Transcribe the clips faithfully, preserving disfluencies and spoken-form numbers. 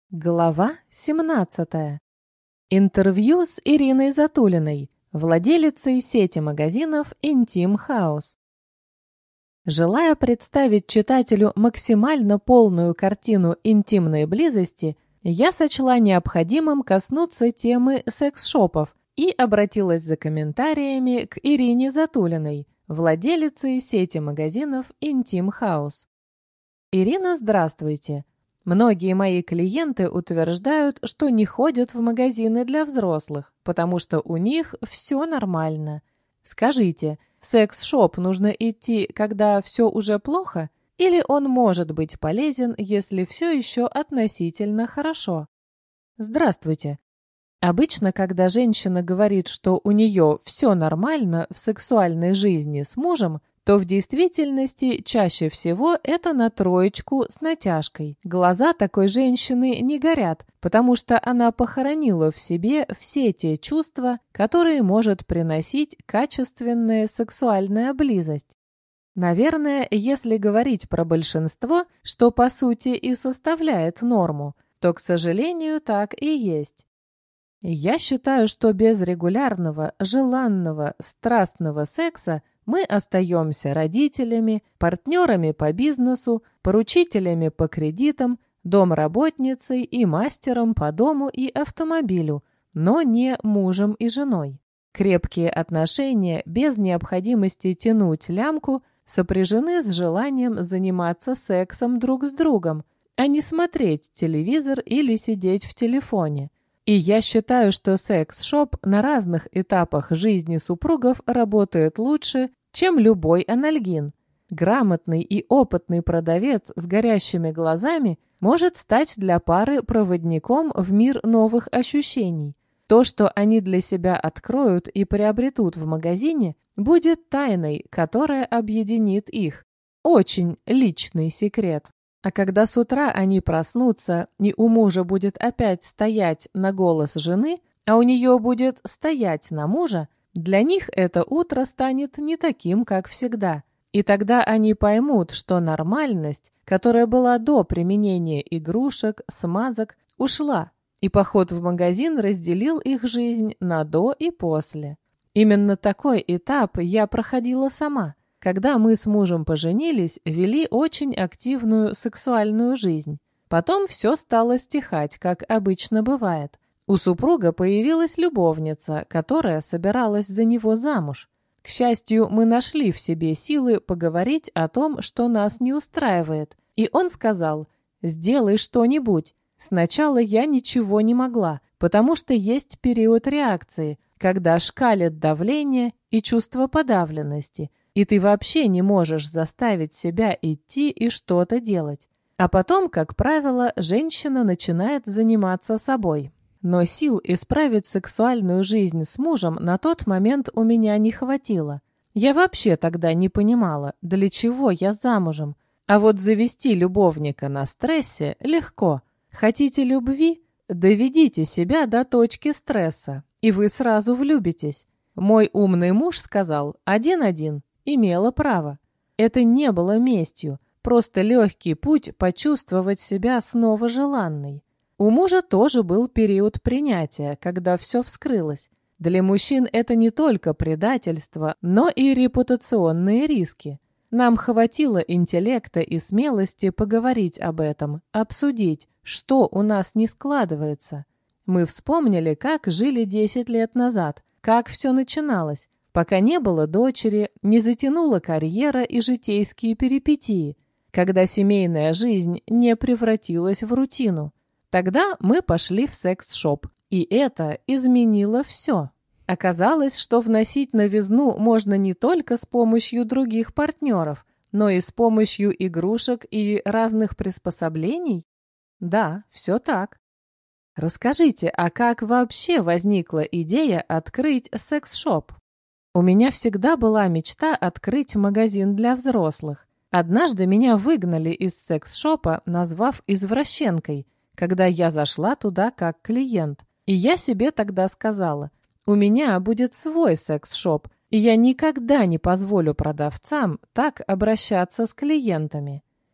Глава семнадцатая. Интервью с Ириной Затулиной, владелицей сети магазинов Intim House. Желая представить читателю максимально полную картину интимной близости, я сочла необходимым коснуться темы секс-шопов и обратилась за комментариями к Ирине Затулиной, владелице сети магазинов Intim House. Ирина, здравствуйте! Многие мои клиенты утверждают, что не ходят в магазины для взрослых, потому что у них все нормально. Скажите, в секс-шоп нужно идти, когда все уже плохо, или он может быть полезен, если все еще относительно хорошо? Здравствуйте. Обычно, когда женщина говорит, что у нее все нормально в сексуальной жизни с мужем, то в действительности чаще всего это на троечку с натяжкой. Глаза такой женщины не горят, потому что она похоронила в себе все те чувства, которые может приносить качественная сексуальная близость. Наверное, если говорить про большинство, что по сути и составляет норму, то, к сожалению, так и есть. Я считаю, что без регулярного, желанного, страстного секса мы остаемся родителями, партнерами по бизнесу, поручителями по кредитам, домработницей и мастером по дому и автомобилю, но не мужем и женой. Крепкие отношения без необходимости тянуть лямку сопряжены с желанием заниматься сексом друг с другом, а не смотреть телевизор или сидеть в телефоне. И я считаю, что секс-шоп на разных этапах жизни супругов работает лучше, чем любой анальгин. Грамотный и опытный продавец с горящими глазами может стать для пары проводником в мир новых ощущений. То, что они для себя откроют и приобретут в магазине, будет тайной, которая объединит их. Очень личный секрет. А когда с утра они проснутся, и у мужа будет опять стоять на голос жены, а у нее будет стоять на мужа, для них это утро станет не таким, как всегда. И тогда они поймут, что нормальность, которая была до применения игрушек, смазок, ушла, и поход в магазин разделил их жизнь на до и после. Именно такой этап я проходила сама. Когда мы с мужем поженились, вели очень активную сексуальную жизнь. Потом все стало стихать, как обычно бывает. У супруга появилась любовница, которая собиралась за него замуж. К счастью, мы нашли в себе силы поговорить о том, что нас не устраивает. И он сказал: «Сделай что-нибудь». Сначала я ничего не могла, потому что есть период реакции, когда шкалит давление и чувство подавленности, и ты вообще не можешь заставить себя идти и что-то делать. А потом, как правило, женщина начинает заниматься собой. Но сил исправить сексуальную жизнь с мужем на тот момент у меня не хватило. Я вообще тогда не понимала, для чего я замужем. А вот завести любовника на стрессе легко. Хотите любви? Доведите себя до точки стресса, и вы сразу влюбитесь. Мой умный муж сказал «один-один». Имела право. Это не было местью, просто легкий путь почувствовать себя снова желанной. У мужа тоже был период принятия, когда все вскрылось. Для мужчин это не только предательство, но и репутационные риски. Нам хватило интеллекта и смелости поговорить об этом, обсудить, что у нас не складывается. Мы вспомнили, как жили десять лет назад, как все начиналось, пока не было дочери, не затянула карьера и житейские перипетии, когда семейная жизнь не превратилась в рутину. Тогда мы пошли в секс-шоп, и это изменило все. Оказалось, что вносить новизну можно не только с помощью других партнеров, но и с помощью игрушек и разных приспособлений. Да, все так. Расскажите, а как вообще возникла идея открыть секс-шоп? У меня всегда была мечта открыть магазин для взрослых. Однажды меня выгнали из секс-шопа, назвав извращенкой, когда я зашла туда как клиент. И я себе тогда сказала: у меня будет свой секс-шоп, и я никогда не позволю продавцам так обращаться с клиентами.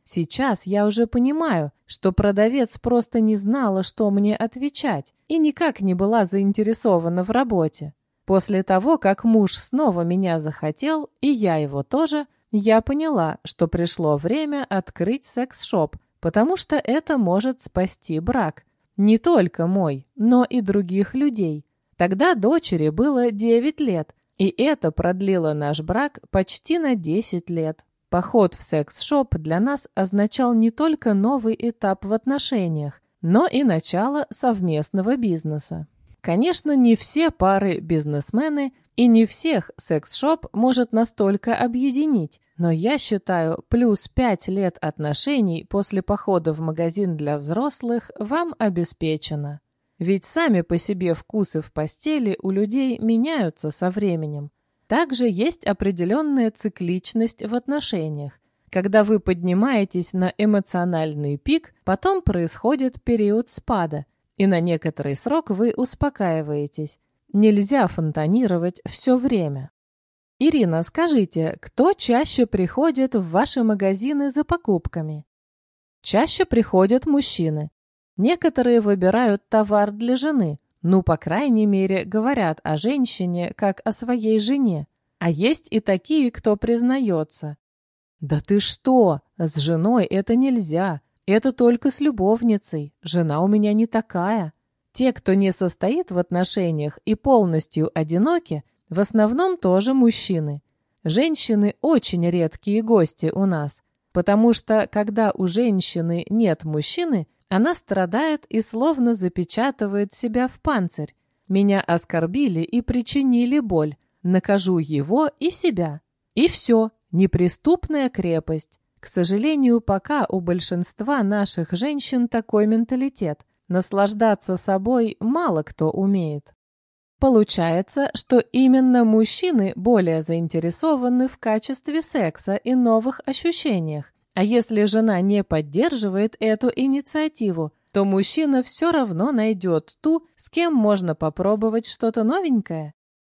Сейчас я уже понимаю, что продавец просто не знала, что мне отвечать, и никак не была заинтересована в работе. После того, как муж снова меня захотел, и я его тоже, я поняла, что пришло время открыть секс-шоп, потому что это может спасти брак. Не только мой, но и других людей. Тогда дочери было девять лет, и это продлило наш брак почти на десять лет. Поход в секс-шоп для нас означал не только новый этап в отношениях, но и начало совместного бизнеса. Конечно, не все пары бизнесмены, и не всех секс-шоп может настолько объединить, но я считаю, плюс пять лет отношений после похода в магазин для взрослых вам обеспечено. Ведь сами по себе вкусы в постели у людей меняются со временем. Также есть определенная цикличность в отношениях. Когда вы поднимаетесь на эмоциональный пик, потом происходит период спада, и на некоторый срок вы успокаиваетесь. Нельзя фонтанировать все время. Ирина, скажите, кто чаще приходит в ваши магазины за покупками? Чаще приходят мужчины. Некоторые выбирают товар для жены, ну, по крайней мере, говорят о женщине как о своей жене. А есть и такие, кто признается. Да ты что, с женой это нельзя, это только с любовницей, жена у меня не такая. Те, кто не состоит в отношениях и полностью одиноки, в основном тоже мужчины. Женщины очень редкие гости у нас, потому что, когда у женщины нет мужчины, она страдает и словно запечатывает себя в панцирь. Меня оскорбили и причинили боль, накажу его и себя. И все, неприступная крепость. К сожалению, пока у большинства наших женщин такой менталитет. Наслаждаться собой мало кто умеет. Получается, что именно мужчины более заинтересованы в качестве секса и новых ощущениях. А если жена не поддерживает эту инициативу, то мужчина все равно найдет ту, с кем можно попробовать что-то новенькое.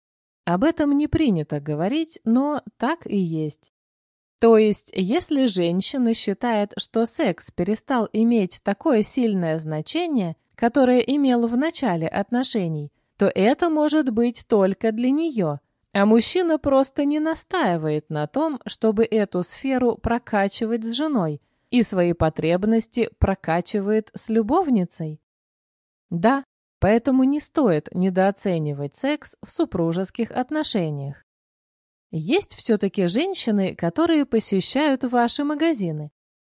Об этом не принято говорить, но так и есть. То есть, если женщина считает, что секс перестал иметь такое сильное значение, которое имел в начале отношений, то это может быть только для нее, а мужчина просто не настаивает на том, чтобы эту сферу прокачивать с женой и свои потребности прокачивает с любовницей. Да, поэтому не стоит недооценивать секс в супружеских отношениях. Есть все-таки женщины, которые посещают ваши магазины?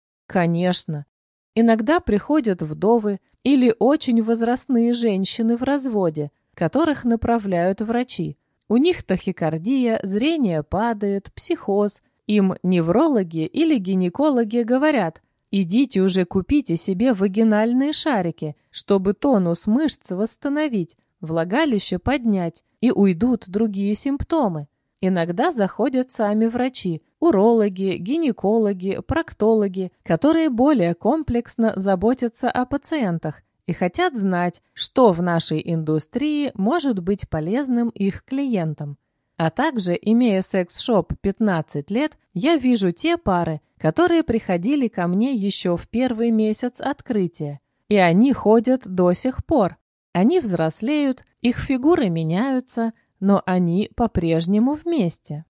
Конечно. Иногда приходят вдовы или очень возрастные женщины в разводе, которых направляют врачи. У них тахикардия, зрение падает, психоз. Им неврологи или гинекологи говорят: идите уже купите себе вагинальные шарики, чтобы тонус мышц восстановить, влагалище поднять, и уйдут другие симптомы. Иногда заходят сами врачи, урологи, гинекологи, проктологи, которые более комплексно заботятся о пациентах и хотят знать, что в нашей индустрии может быть полезным их клиентам. А также, имея секс-шоп пятнадцать лет, я вижу те пары, которые приходили ко мне еще в первый месяц открытия. И они ходят до сих пор. Они взрослеют, их фигуры меняются, но они по-прежнему вместе.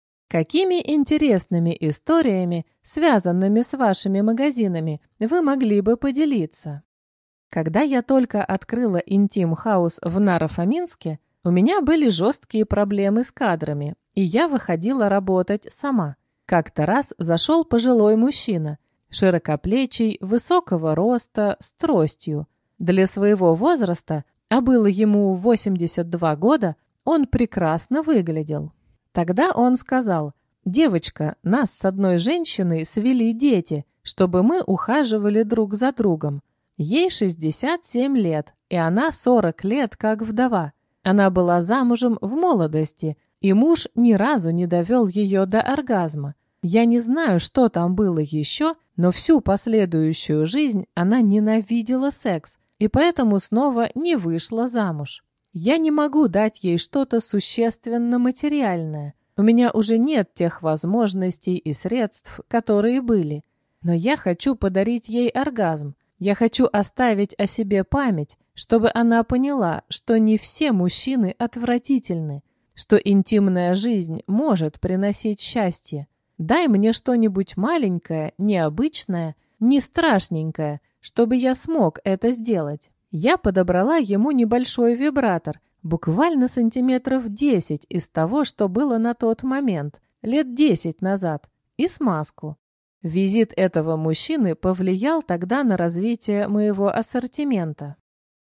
Какими интересными историями, связанными с вашими магазинами, вы могли бы поделиться? Когда я только открыла Intim House в Наро-Фоминске, у меня были жесткие проблемы с кадрами, и я выходила работать сама. Как-то раз зашел пожилой мужчина, широкоплечий, высокого роста, с тростью. Для своего возраста, а было ему восемьдесят два года, он прекрасно выглядел. Тогда он сказал: «Девочка, нас с одной женщиной свели дети, чтобы мы ухаживали друг за другом. Ей шестьдесят семь лет, и она сорок лет как вдова. Она была замужем в молодости, и муж ни разу не довел ее до оргазма. Я не знаю, что там было еще, но всю последующую жизнь она ненавидела секс, и поэтому снова не вышла замуж. Я не могу дать ей что-то существенно материальное. У меня уже нет тех возможностей и средств, которые были. Но я хочу подарить ей оргазм. Я хочу оставить о себе память, чтобы она поняла, что не все мужчины отвратительны, что интимная жизнь может приносить счастье. Дай мне что-нибудь маленькое, необычное, не страшненькое, чтобы я смог это сделать. Я подобрала ему небольшой вибратор, буквально сантиметров десять из того, что было на тот момент, лет десять назад, и смазку. Визит этого мужчины повлиял тогда на развитие моего ассортимента.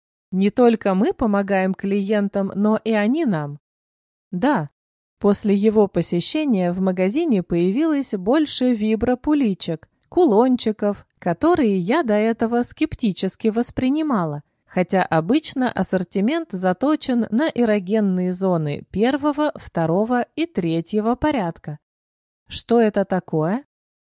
Не только мы помогаем клиентам, но и они нам. Да, после его посещения в магазине появилось больше вибропуличек, кулончиков, которые я до этого скептически воспринимала, хотя обычно ассортимент заточен на эрогенные зоны первого, второго и третьего порядка. Что это такое?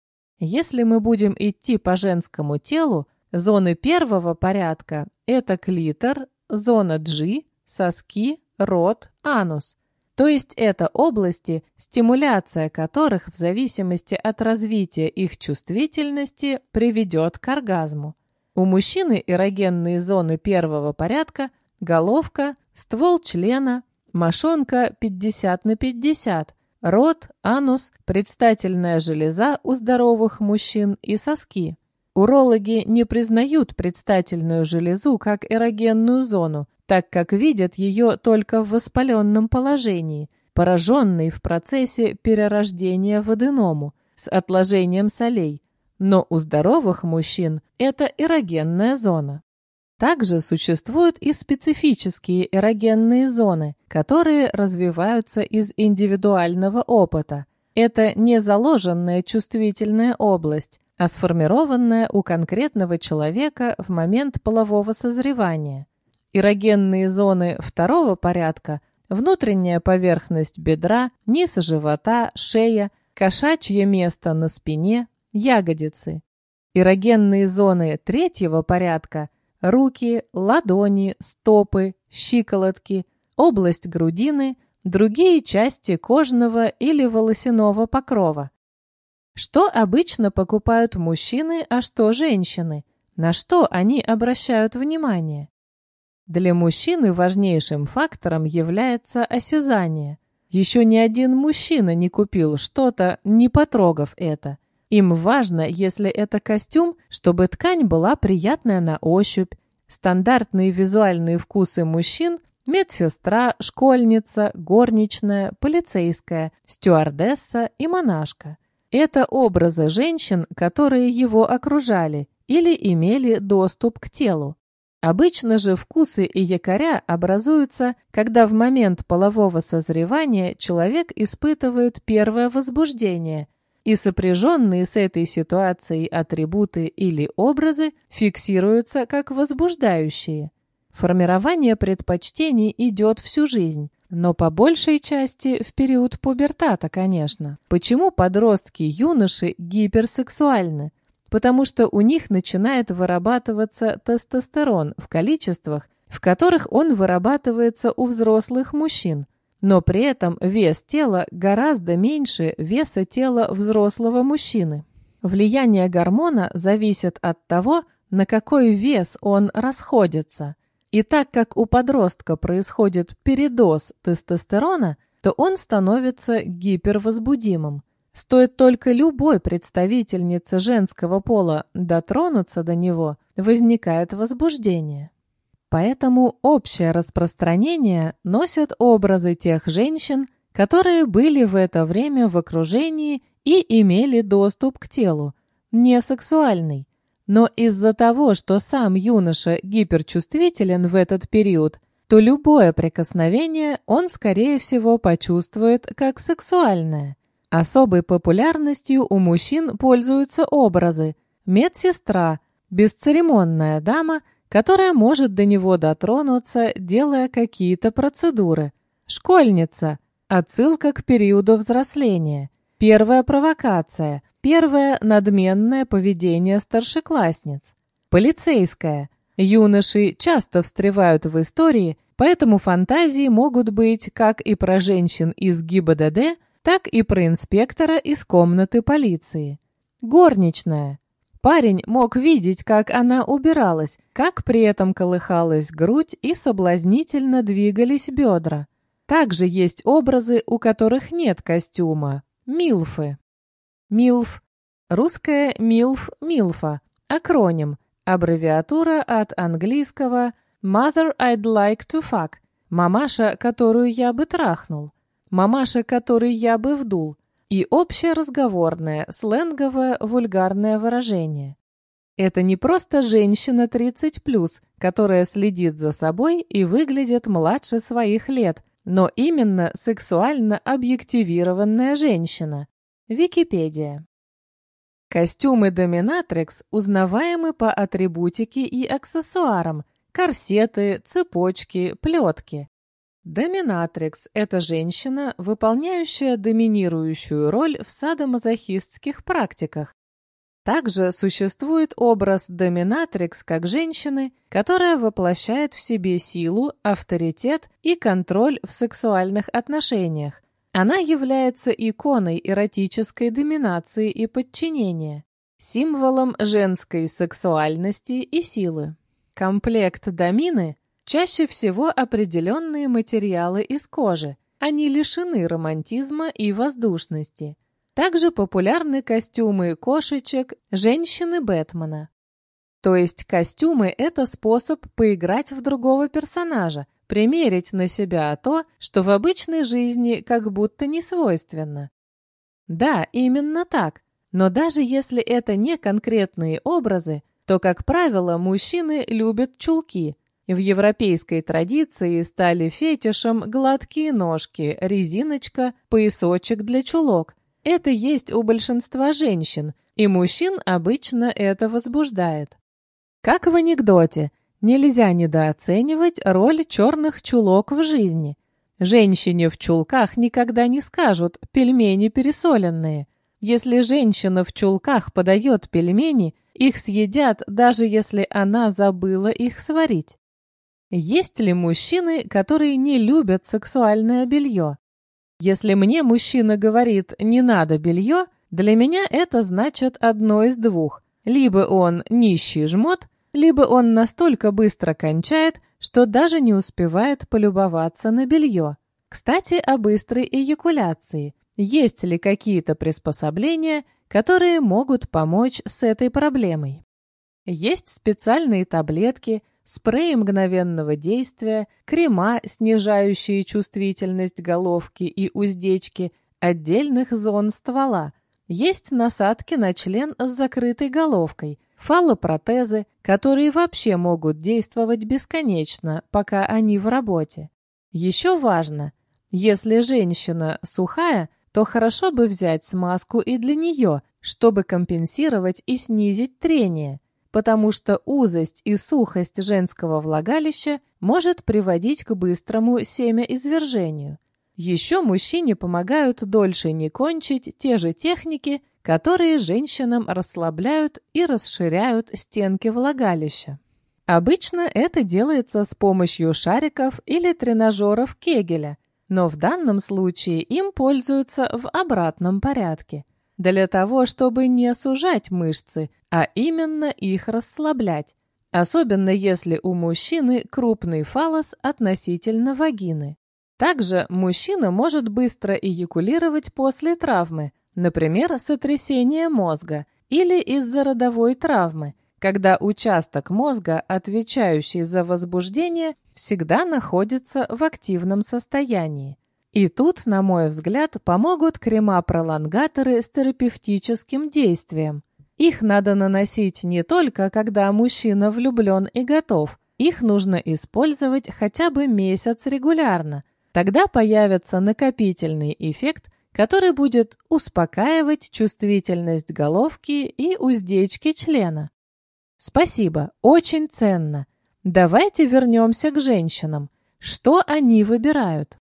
Если мы будем идти по женскому телу, зоны первого порядка – это клитор, зона G, соски, рот, анус. То есть это области, стимуляция которых в зависимости от развития их чувствительности приведет к оргазму. У мужчины эрогенные зоны первого порядка – головка, ствол члена, мошонка пятьдесят на пятьдесят, рот, анус, предстательная железа у здоровых мужчин и соски. Урологи не признают предстательную железу как эрогенную зону, так как видят ее только в воспаленном положении, пораженной в процессе перерождения в аденому, с отложением солей. Но у здоровых мужчин это эрогенная зона. Также существуют и специфические эрогенные зоны, которые развиваются из индивидуального опыта. Это не заложенная чувствительная область, а сформированная у конкретного человека в момент полового созревания. Эрогенные зоны второго порядка – внутренняя поверхность бедра, низ живота, шея, кошачье место на спине, ягодицы. Эрогенные зоны третьего порядка – руки, ладони, стопы, щиколотки, область грудины, другие части кожного или волосяного покрова. Что обычно покупают мужчины, а что женщины? На что они обращают внимание? Для мужчины важнейшим фактором является осязание. Еще ни один мужчина не купил что-то, не потрогав это. Им важно, если это костюм, чтобы ткань была приятная на ощупь. Стандартные визуальные вкусы мужчин – медсестра, школьница, горничная, полицейская, стюардесса и монашка. Это образы женщин, которые его окружали или имели доступ к телу. Обычно же вкусы и якоря образуются, когда в момент полового созревания человек испытывает первое возбуждение, и сопряженные с этой ситуацией атрибуты или образы фиксируются как возбуждающие. Формирование предпочтений идет всю жизнь, но по большей части в период пубертата, конечно. Почему подростки-юноши гиперсексуальны? Потому что у них начинает вырабатываться тестостерон в количествах, в которых он вырабатывается у взрослых мужчин, но при этом вес тела гораздо меньше веса тела взрослого мужчины. Влияние гормона зависит от того, на какой вес он расходится. И так как у подростка происходит передоз тестостерона, то он становится гипервозбудимым. Стоит только любой представительнице женского пола дотронуться до него, возникает возбуждение. Поэтому общее распространение носят образы тех женщин, которые были в это время в окружении и имели доступ к телу, не сексуальный. Но из-за того, что сам юноша гиперчувствителен в этот период, то любое прикосновение он, скорее всего, почувствует как сексуальное. Особой популярностью у мужчин пользуются образы медсестра, бесцеремонная дама, которая может до него дотронуться, делая какие-то процедуры, школьница, отсылка к периоду взросления, первая провокация, первое надменное поведение старшеклассниц, полицейская. Юноши часто встревают в истории, поэтому фантазии могут быть как и про женщин из ГИБДД, так и про инспектора из комнаты полиции. Горничная. Парень мог видеть, как она убиралась, как при этом колыхалась грудь и соблазнительно двигались бедра. Также есть образы, у которых нет костюма. Милфы. Милф. Русское милф, милфа. Акроним. Аббревиатура от английского Mother I'd like to fuck. Мамаша, которую я бы трахнул. Мамаша, который я бы вдул. И общеразговорное, сленговое, вульгарное выражение. Это не просто женщина тридцать плюс, которая следит за собой и выглядит младше своих лет, но именно сексуально объективированная женщина. Википедия. Костюмы доминатрикс узнаваемы по атрибутике и аксессуарам: корсеты, цепочки, плетки. Доминатрикс – это женщина, выполняющая доминирующую роль в садомазохистских практиках. Также существует образ доминатрикс как женщины, которая воплощает в себе силу, авторитет и контроль в сексуальных отношениях. Она является иконой эротической доминации и подчинения, символом женской сексуальности и силы. Комплект домины – чаще всего определенные материалы из кожи, они лишены романтизма и воздушности. Также популярны костюмы кошечек, женщины Бэтмена. То есть костюмы – это способ поиграть в другого персонажа, примерить на себя то, что в обычной жизни как будто не свойственно. Да, именно так. Но даже если это не конкретные образы, то, как правило, мужчины любят чулки. В европейской традиции стали фетишем гладкие ножки, резиночка, поясочек для чулок. Это есть у большинства женщин, и мужчин обычно это возбуждает. Как в анекдоте, нельзя недооценивать роль черных чулок в жизни. Женщине в чулках никогда не скажут «пельмени пересоленные». Если женщина в чулках подает пельмени, их съедят, даже если она забыла их сварить. Есть ли мужчины, которые не любят сексуальное белье? Если мне мужчина говорит «не надо белье», для меня это значит одно из двух. Либо он нищий жмот, либо он настолько быстро кончает, что даже не успевает полюбоваться на белье. Кстати, о быстрой эякуляции. Есть ли какие-то приспособления, которые могут помочь с этой проблемой? Есть специальные таблетки, спреи мгновенного действия, крема, снижающие чувствительность головки и уздечки отдельных зон ствола. Есть насадки на член с закрытой головкой, фаллопротезы, которые вообще могут действовать бесконечно, пока они в работе. Еще важно, если женщина сухая, то хорошо бы взять смазку и для нее, чтобы компенсировать и снизить трение, потому что узость и сухость женского влагалища может приводить к быстрому семяизвержению. Еще мужчине помогают дольше не кончить те же техники, которые женщинам расслабляют и расширяют стенки влагалища. Обычно это делается с помощью шариков или тренажеров Кегеля, но в данном случае им пользуются в обратном порядке, для того, чтобы не сужать мышцы, а именно их расслаблять, особенно если у мужчины крупный фаллос относительно вагины. Также мужчина может быстро эякулировать после травмы, например, сотрясения мозга или из-за родовой травмы, когда участок мозга, отвечающий за возбуждение, всегда находится в активном состоянии. И тут, на мой взгляд, помогут крема-пролонгаторы с терапевтическим действием. Их надо наносить не только, когда мужчина влюблен и готов. Их нужно использовать хотя бы месяц регулярно. Тогда появится накопительный эффект, который будет успокаивать чувствительность головки и уздечки члена. Спасибо, очень ценно. Давайте вернемся к женщинам. Что они выбирают?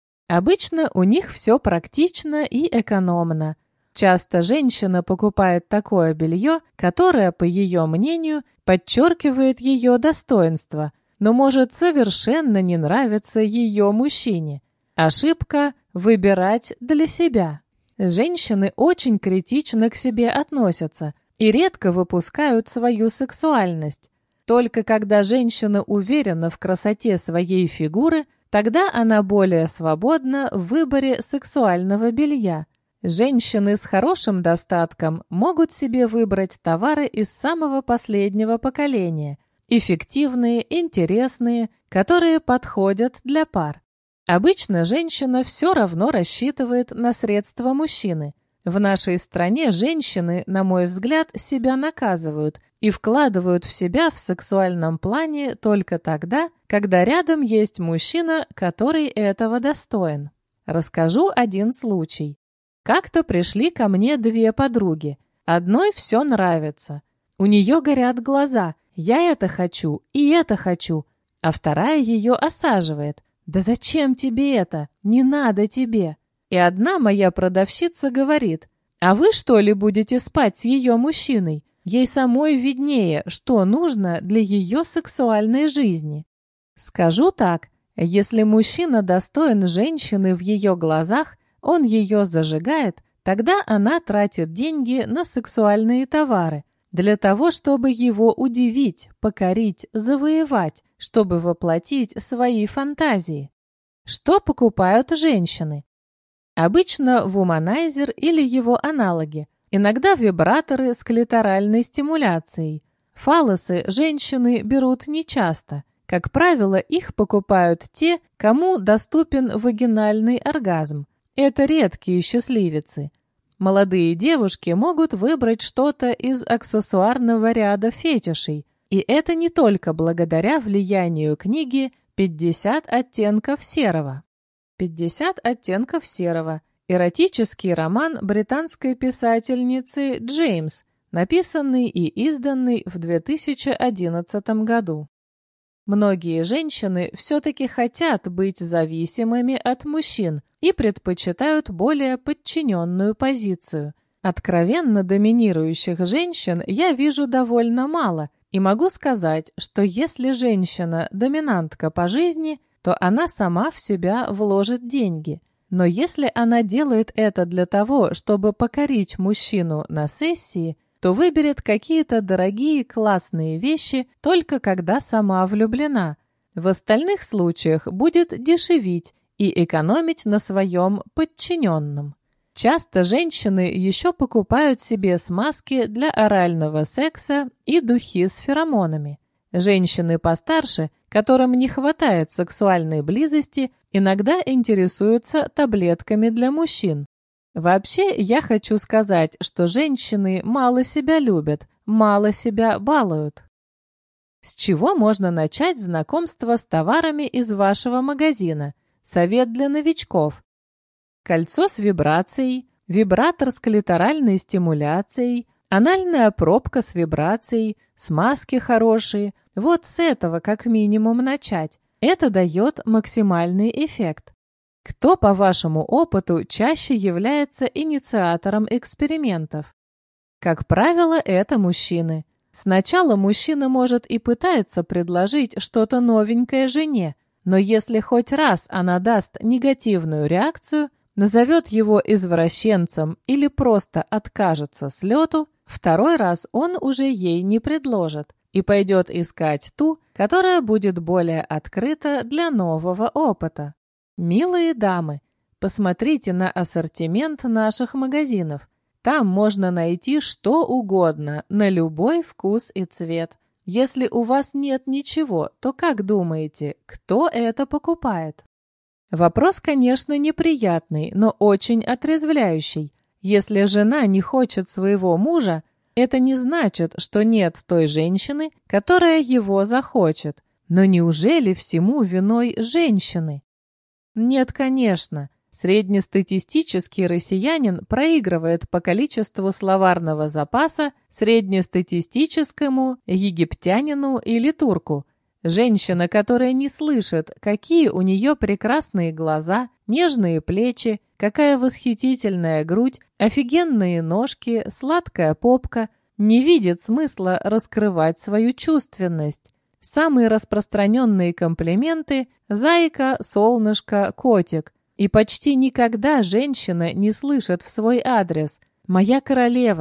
Обычно у них все практично и экономно. Часто женщина покупает такое белье, которое, по ее мнению, подчеркивает ее достоинство, но может совершенно не нравиться ее мужчине. Ошибка – выбирать для себя. Женщины очень критично к себе относятся. и редко выпускают свою сексуальность. Только когда женщина уверена в красоте своей фигуры, тогда она более свободна в выборе сексуального белья. Женщины с хорошим достатком могут себе выбрать товары из самого последнего поколения, эффективные, интересные, которые подходят для пар. Обычно женщина все равно рассчитывает на средства мужчины. В нашей стране женщины, на мой взгляд, себя наказывают и вкладывают в себя в сексуальном плане только тогда, когда рядом есть мужчина, который этого достоин. Расскажу один случай. Как-то пришли ко мне две подруги. Одной все нравится. У нее горят глаза. Я это хочу и это хочу. А вторая ее осаживает. «Да зачем тебе это? Не надо тебе!» И одна моя продавщица говорит: «А вы что ли будете спать с ее мужчиной? Ей самой виднее, что нужно для ее сексуальной жизни». Скажу так, если мужчина достоин женщины в ее глазах, он ее зажигает, тогда она тратит деньги на сексуальные товары, для того, чтобы его удивить, покорить, завоевать, чтобы воплотить свои фантазии. Что покупают женщины? Обычно вуманайзер или его аналоги, иногда вибраторы с клиторальной стимуляцией. Фаллосы женщины берут нечасто. Как правило, их покупают те, кому доступен вагинальный оргазм. Это редкие счастливицы. Молодые девушки могут выбрать что-то из аксессуарного ряда фетишей, и это не только благодаря влиянию книги «пятьдесят оттенков серого». «пятьдесят оттенков серого» – эротический роман британской писательницы Джеймс, написанный и изданный в две тысячи одиннадцатом году. Многие женщины все-таки хотят быть зависимыми от мужчин и предпочитают более подчиненную позицию. Откровенно доминирующих женщин я вижу довольно мало, и могу сказать, что если женщина доминантка по жизни, то она сама в себя вложит деньги. Но если она делает это для того, чтобы покорить мужчину на сессии, то выберет какие-то дорогие классные вещи только когда сама влюблена. В остальных случаях будет дешевить и экономить на своем подчиненном. Часто женщины еще покупают себе смазки для орального секса и духи с феромонами. Женщины постарше, которым не хватает сексуальной близости, иногда интересуются таблетками для мужчин. Вообще, я хочу сказать, что женщины мало себя любят, мало себя балуют. С чего можно начать знакомство с товарами из вашего магазина? Совет для новичков. Кольцо с вибрацией, вибратор с клиторальной стимуляцией, анальная пробка с вибрацией, смазки хорошие. Вот с этого как минимум начать. Это дает максимальный эффект. Кто, по вашему опыту, чаще является инициатором экспериментов? Как правило, это мужчины. Сначала мужчина может и пытается предложить что-то новенькое жене, но если хоть раз она даст негативную реакцию, назовет его извращенцем или просто откажется с лету, второй раз он уже ей не предложит и пойдет искать ту, которая будет более открыта для нового опыта. Милые дамы, посмотрите на ассортимент наших магазинов. Там можно найти что угодно, на любой вкус и цвет. Если у вас нет ничего, то как думаете, кто это покупает? Вопрос, конечно, неприятный, но очень отрезвляющий. Если жена не хочет своего мужа, это не значит, что нет той женщины, которая его захочет. Но неужели всему виной женщины? Нет, конечно. Среднестатистический россиянин проигрывает по количеству словарного запаса среднестатистическому египтянину или турку. Женщина, которая не слышит, какие у нее прекрасные глаза, нежные плечи, какая восхитительная грудь, офигенные ножки, сладкая попка, не видит смысла раскрывать свою чувственность. Самые распространенные комплименты – зайка, солнышко, котик. И почти никогда женщина не слышит в свой адрес «моя королева»,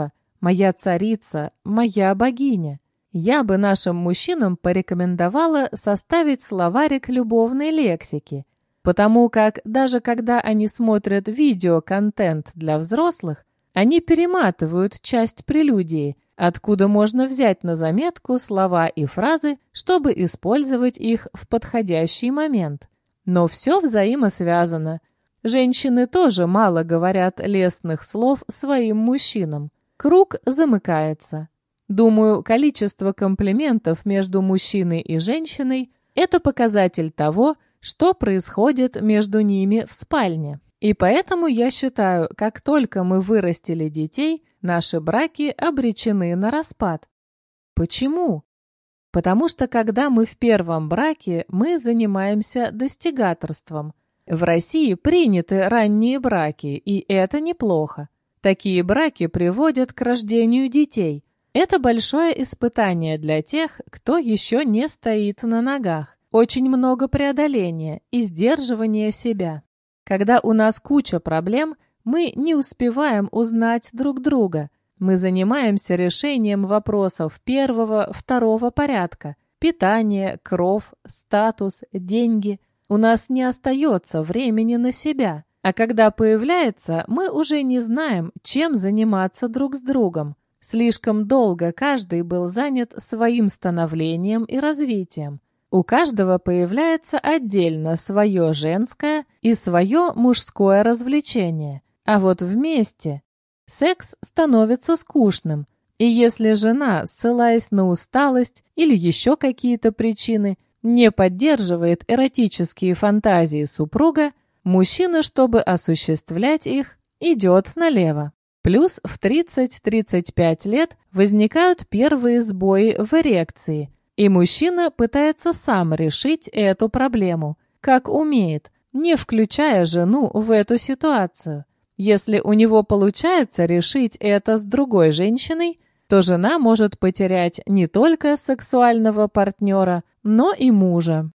моя царица, моя богиня. Я бы нашим мужчинам порекомендовала составить словарик любовной лексики, потому как даже когда они смотрят видеоконтент для взрослых, они перематывают часть прелюдии, откуда можно взять на заметку слова и фразы, чтобы использовать их в подходящий момент. Но все взаимосвязано. Женщины тоже мало говорят лестных слов своим мужчинам. Круг замыкается. Думаю, количество комплиментов между мужчиной и женщиной – это показатель того, что происходит между ними в спальне. И поэтому я считаю, как только мы вырастили детей, наши браки обречены на распад. Почему? Потому что когда мы в первом браке, мы занимаемся достигаторством. В России приняты ранние браки, и это неплохо. Такие браки приводят к рождению детей. Это большое испытание для тех, кто еще не стоит на ногах. Очень много преодоления и сдерживания себя. Когда у нас куча проблем, мы не успеваем узнать друг друга. Мы занимаемся решением вопросов первого, второго порядка. Питание, кров, статус, деньги. У нас не остается времени на себя. А когда появляется, мы уже не знаем, чем заниматься друг с другом. Слишком долго каждый был занят своим становлением и развитием. У каждого появляется отдельно свое женское и свое мужское развлечение. А вот вместе секс становится скучным. И если жена, ссылаясь на усталость или еще какие-то причины, не поддерживает эротические фантазии супруга, мужчина, чтобы осуществлять их, идет налево. Плюс в тридцать-тридцать пять лет возникают первые сбои в эрекции, и мужчина пытается сам решить эту проблему, как умеет, не включая жену в эту ситуацию. Если у него получается решить это с другой женщиной, то жена может потерять не только сексуального партнера, но и мужа.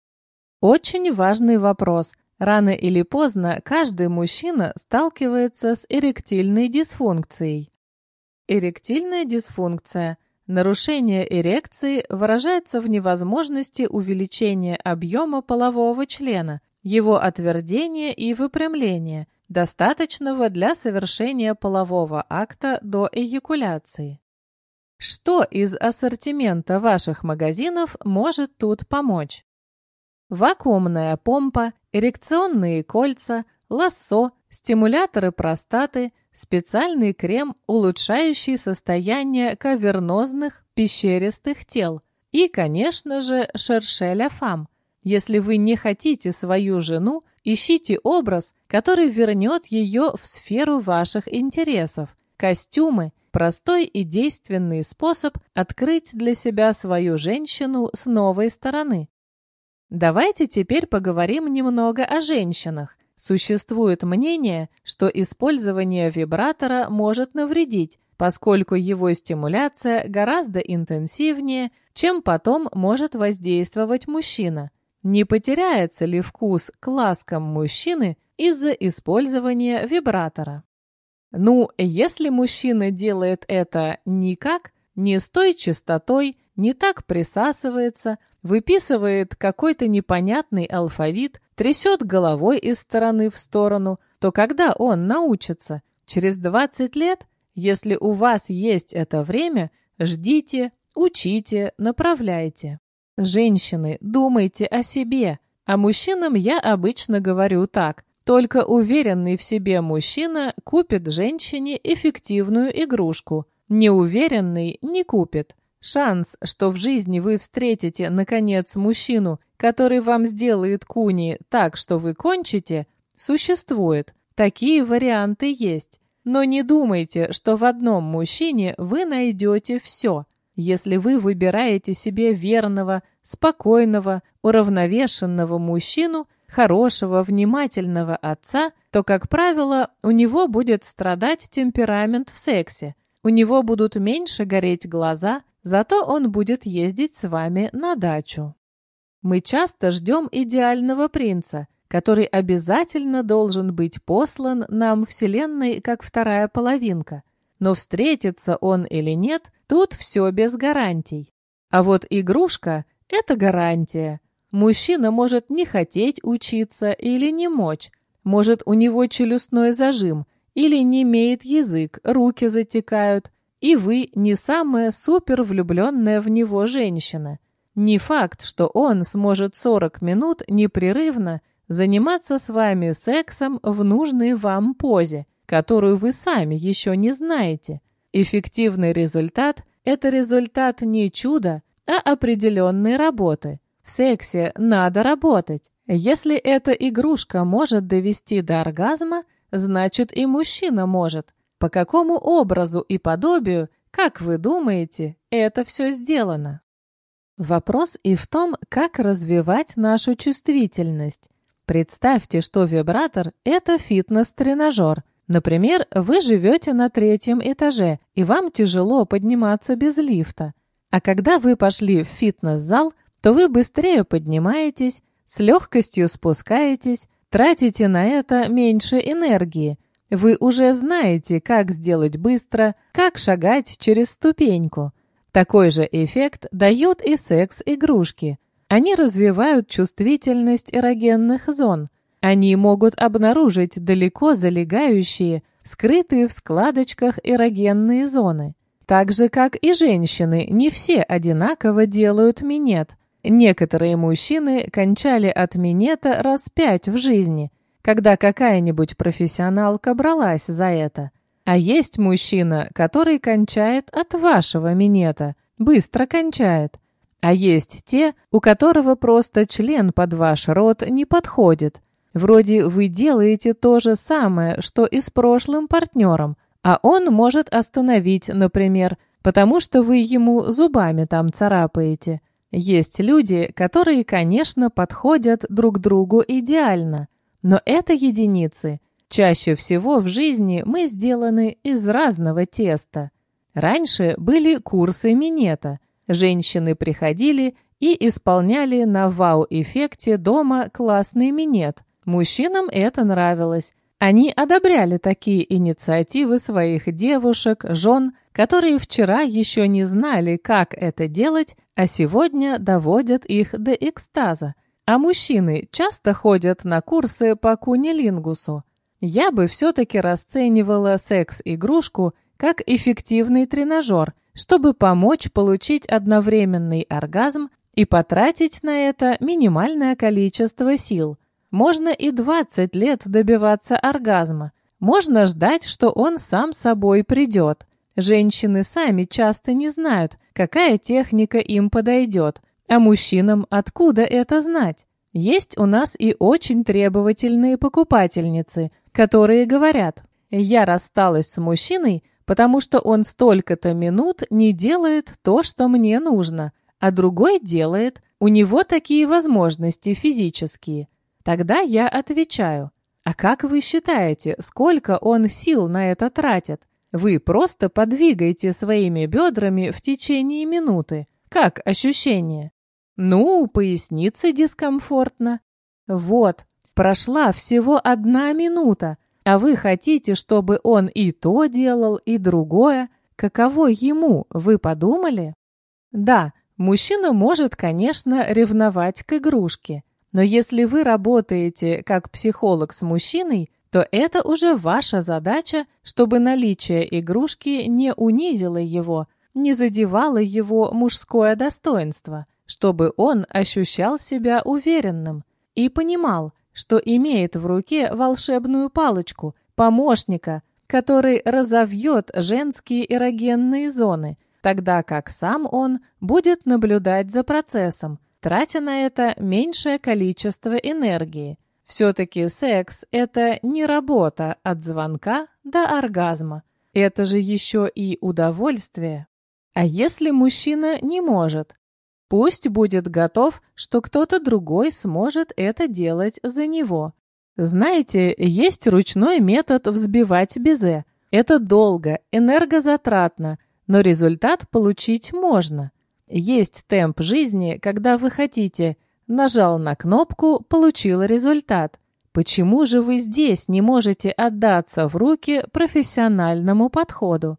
Очень важный вопрос. Рано или поздно каждый мужчина сталкивается с эректильной дисфункцией. Эректильная дисфункция – нарушение эрекции выражается в невозможности увеличения объема полового члена, его отвердения и выпрямления, достаточного для совершения полового акта до эякуляции. Что из ассортимента ваших магазинов может тут помочь? Вакуумная помпа, эрекционные кольца, лассо, стимуляторы простаты, специальный крем, улучшающий состояние кавернозных пещеристых тел и, конечно же, Шерше ля Фам. Если вы не хотите свою жену, ищите образ, который вернет ее в сферу ваших интересов. Костюмы – простой и действенный способ открыть для себя свою женщину с новой стороны. Давайте теперь поговорим немного о женщинах. Существует мнение, что использование вибратора может навредить, поскольку его стимуляция гораздо интенсивнее, чем потом может воздействовать мужчина. Не потеряется ли вкус к ласкам мужчины из-за использования вибратора? Ну, если мужчина делает это никак, не с той частотой, не так присасывается, выписывает какой-то непонятный алфавит, трясет головой из стороны в сторону, то когда он научится? Через двадцать лет? Если у вас есть это время, ждите, учите, направляйте. Женщины, думайте о себе. А мужчинам я обычно говорю так. Только уверенный в себе мужчина купит женщине эффективную игрушку. Неуверенный не купит. Шанс, что в жизни вы встретите, наконец, мужчину, который вам сделает куни так, что вы кончите, существует. Такие варианты есть. Но не думайте, что в одном мужчине вы найдете все. Если вы выбираете себе верного, спокойного, уравновешенного мужчину, хорошего, внимательного отца, то, как правило, у него будет страдать темперамент в сексе. У него будут меньше гореть глаза, зато он будет ездить с вами на дачу. Мы часто ждем идеального принца, который обязательно должен быть послан нам Вселенной как вторая половинка. но встретится он или нет, тут все без гарантий. А вот игрушка – это гарантия. Мужчина может не хотеть учиться или не мочь, может у него челюстной зажим, или не имеет язык, руки затекают, и вы не самая супер влюбленная в него женщина. Не факт, что он сможет сорок минут непрерывно заниматься с вами сексом в нужной вам позе, которую вы сами еще не знаете. Эффективный результат – это результат не чуда, а определенной работы. В сексе надо работать. Если эта игрушка может довести до оргазма, значит и мужчина может. По какому образу и подобию, как вы думаете, это все сделано? Вопрос и в том, как развивать нашу чувствительность. Представьте, что вибратор – это фитнес-тренажер. Например, вы живете на третьем этаже, и вам тяжело подниматься без лифта. А когда вы пошли в фитнес-зал, то вы быстрее поднимаетесь, с легкостью спускаетесь, тратите на это меньше энергии. Вы уже знаете, как сделать быстро, как шагать через ступеньку. Такой же эффект дают и секс-игрушки. Они развивают чувствительность эрогенных зон. Они могут обнаружить далеко залегающие, скрытые в складочках эрогенные зоны. Так же, как и женщины, не все одинаково делают минет. Некоторые мужчины кончали от минета раз пять в жизни, когда какая-нибудь профессионалка бралась за это. А есть мужчина, который кончает от вашего минета, быстро кончает. А есть те, у которого просто член под ваш рот не подходит. Вроде вы делаете то же самое, что и с прошлым партнером, а он может остановить, например, потому что вы ему зубами там царапаете. Есть люди, которые, конечно, подходят друг другу идеально, но это единицы. Чаще всего в жизни мы сделаны из разного теста. Раньше были курсы минета. Женщины приходили и исполняли на вау-эффекте дома классный минет. Мужчинам это нравилось. Они одобряли такие инициативы своих девушек, жен, которые вчера еще не знали, как это делать, а сегодня доводят их до экстаза. А мужчины часто ходят на курсы по кунилингусу. Я бы все-таки расценивала секс-игрушку как эффективный тренажер, чтобы помочь получить одновременный оргазм и потратить на это минимальное количество сил. Можно и двадцать лет добиваться оргазма. Можно ждать, что он сам собой придет. Женщины сами часто не знают, какая техника им подойдет, а мужчинам откуда это знать? Есть у нас и очень требовательные покупательницы, которые говорят: «Я рассталась с мужчиной, потому что он столько-то минут не делает то, что мне нужно, а другой делает, у него такие возможности физические». Тогда я отвечаю: а как вы считаете, сколько он сил на это тратит? Вы просто подвигайте своими бедрами в течение минуты. Как ощущение? Ну, у поясницы дискомфортно. Вот, прошла всего одна минута, а вы хотите, чтобы он и то делал, и другое. Каково ему, вы подумали? Да, мужчина может, конечно, ревновать к игрушке. Но если вы работаете как психолог с мужчиной, то это уже ваша задача, чтобы наличие игрушки не унизило его, не задевало его мужское достоинство, чтобы он ощущал себя уверенным и понимал, что имеет в руке волшебную палочку, помощника, который разовьет женские эрогенные зоны, тогда как сам он будет наблюдать за процессом, тратя на это меньшее количество энергии. Все-таки секс – это не работа от звонка до оргазма. Это же еще и удовольствие. А если мужчина не может? Пусть будет готов, что кто-то другой сможет это делать за него. Знаете, есть ручной метод взбивать безе. Это долго, энергозатратно, но результат получить можно. Есть темп жизни, когда вы хотите, нажал на кнопку, получил результат. Почему же вы здесь не можете отдаться в руки профессиональному подходу?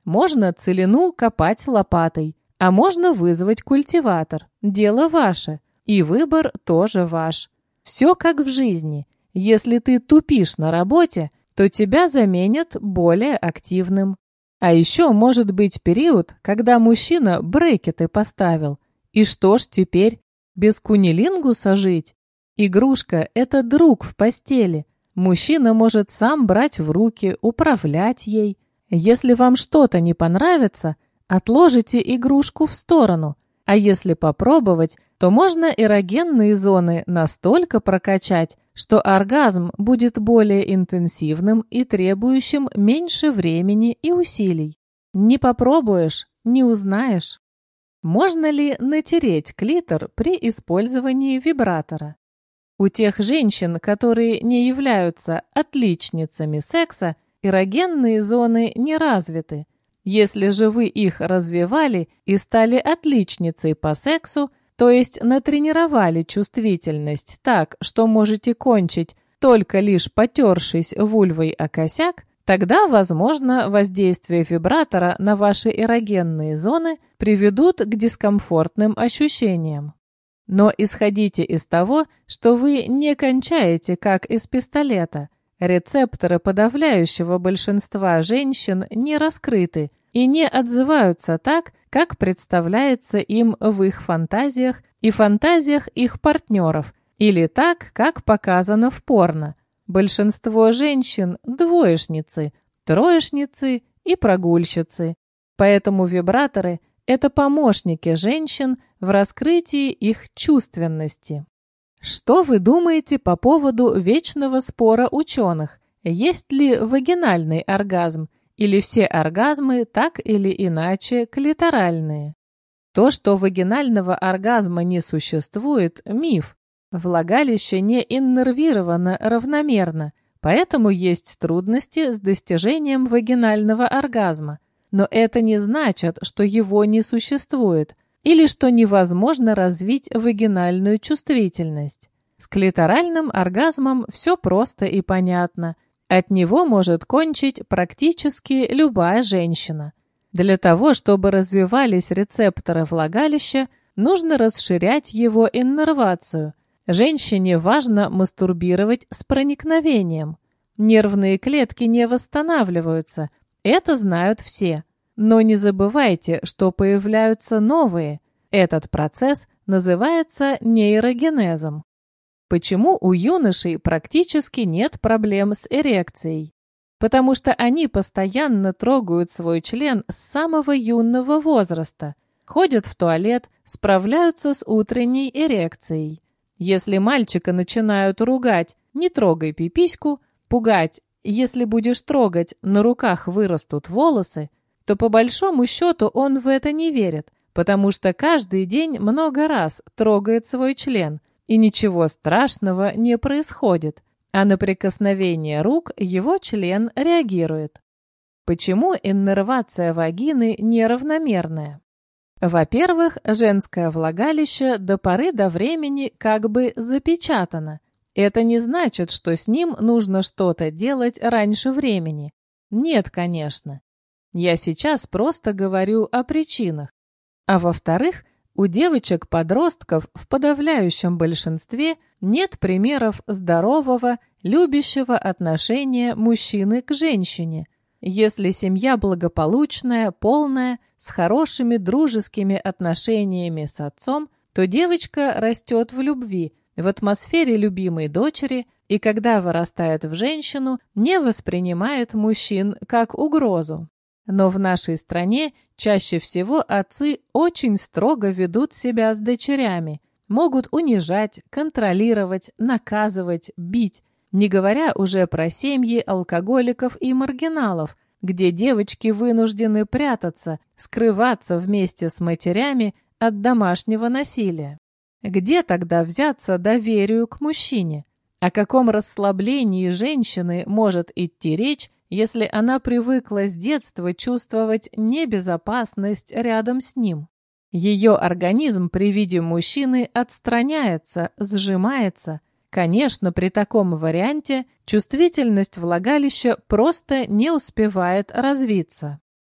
Можно целину копать лопатой, а можно вызвать культиватор. Дело ваше, и выбор тоже ваш. Все как в жизни. Если ты тупишь на работе, то тебя заменят более активным. А еще может быть период, когда мужчина брекеты поставил. И что ж теперь, без кунилингуса жить? Игрушка – это друг в постели. Мужчина может сам брать в руки, управлять ей. Если вам что-то не понравится, отложите игрушку в сторону. А если попробовать, то можно эрогенные зоны настолько прокачать, что оргазм будет более интенсивным и требующим меньше времени и усилий. Не попробуешь – не узнаешь. Можно ли натереть клитор при использовании вибратора? У тех женщин, которые не являются отличницами секса, эрогенные зоны не развиты. Если же вы их развивали и стали отличницей по сексу, то есть натренировали чувствительность так, что можете кончить, только лишь потершись вульвой о косяк, тогда, возможно, воздействие вибратора на ваши эрогенные зоны приведут к дискомфортным ощущениям. Но исходите из того, что вы не кончаете как из пистолета. Рецепторы подавляющего большинства женщин не раскрыты и не отзываются так, как представляется им в их фантазиях и фантазиях их партнеров, или так, как показано в порно. Большинство женщин – двоечницы, троечницы и прогульщицы. Поэтому вибраторы – это помощники женщин в раскрытии их чувственности. Что вы думаете по поводу вечного спора ученых? Есть ли вагинальный оргазм, или все оргазмы так или иначе клиторальные? То, что вагинального оргазма не существует – миф. Влагалище не иннервировано равномерно, поэтому есть трудности с достижением вагинального оргазма. Но это не значит, что его не существует, или что невозможно развить вагинальную чувствительность. С клиторальным оргазмом все просто и понятно. От него может кончить практически любая женщина. Для того, чтобы развивались рецепторы влагалища, нужно расширять его иннервацию. Женщине важно мастурбировать с проникновением. Нервные клетки не восстанавливаются, это знают все. Но не забывайте, что появляются новые. Этот процесс называется нейрогенезом. Почему у юношей практически нет проблем с эрекцией? Потому что они постоянно трогают свой член с самого юного возраста, ходят в туалет, справляются с утренней эрекцией. Если мальчика начинают ругать «не трогай пипиську», пугать «если будешь трогать, на руках вырастут волосы», то по большому счету он в это не верит, потому что каждый день много раз трогает свой член, и ничего страшного не происходит, а на прикосновение рук его член реагирует. Почему иннервация вагины неравномерная? Во-первых, женское влагалище до поры до времени как бы запечатано. Это не значит, что с ним нужно что-то делать раньше времени. Нет, конечно. Я сейчас просто говорю о причинах. А во-вторых, у девочек-подростков в подавляющем большинстве нет примеров здорового, любящего отношения мужчины к женщине. Если семья благополучная, полная, с хорошими дружескими отношениями с отцом, то девочка растет в любви, в атмосфере любимой дочери, и когда вырастает в женщину, не воспринимает мужчин как угрозу. Но в нашей стране чаще всего отцы очень строго ведут себя с дочерями, могут унижать, контролировать, наказывать, бить, не говоря уже про семьи алкоголиков и маргиналов, где девочки вынуждены прятаться, скрываться вместе с матерями от домашнего насилия. Где тогда взяться доверию к мужчине? О каком расслаблении женщины может идти речь, если она привыкла с детства чувствовать небезопасность рядом с ним? Ее организм при виде мужчины отстраняется, сжимается. Конечно, при таком варианте чувствительность влагалища просто не успевает развиться.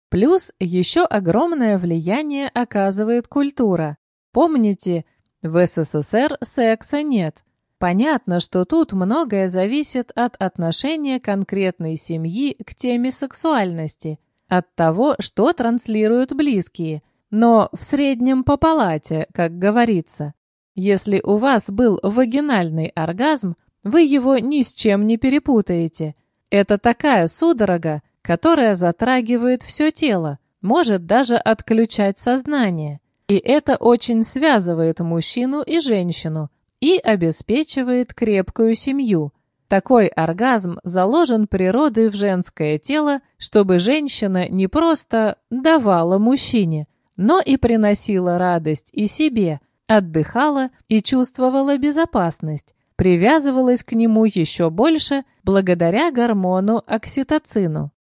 Плюс еще огромное влияние оказывает культура. Помните, в СССР секса нет. Понятно, что тут многое зависит от отношения конкретной семьи к теме сексуальности, от того, что транслируют близкие, но в среднем по палате, как говорится. Если у вас был вагинальный оргазм, вы его ни с чем не перепутаете. Это такая судорога, которая затрагивает все тело, может даже отключать сознание. И это очень связывает мужчину и женщину и обеспечивает крепкую семью. Такой оргазм заложен природой в женское тело, чтобы женщина не просто давала мужчине, но и приносила радость и себе, отдыхала и чувствовала безопасность, привязывалась к нему еще больше благодаря гормону окситоцину.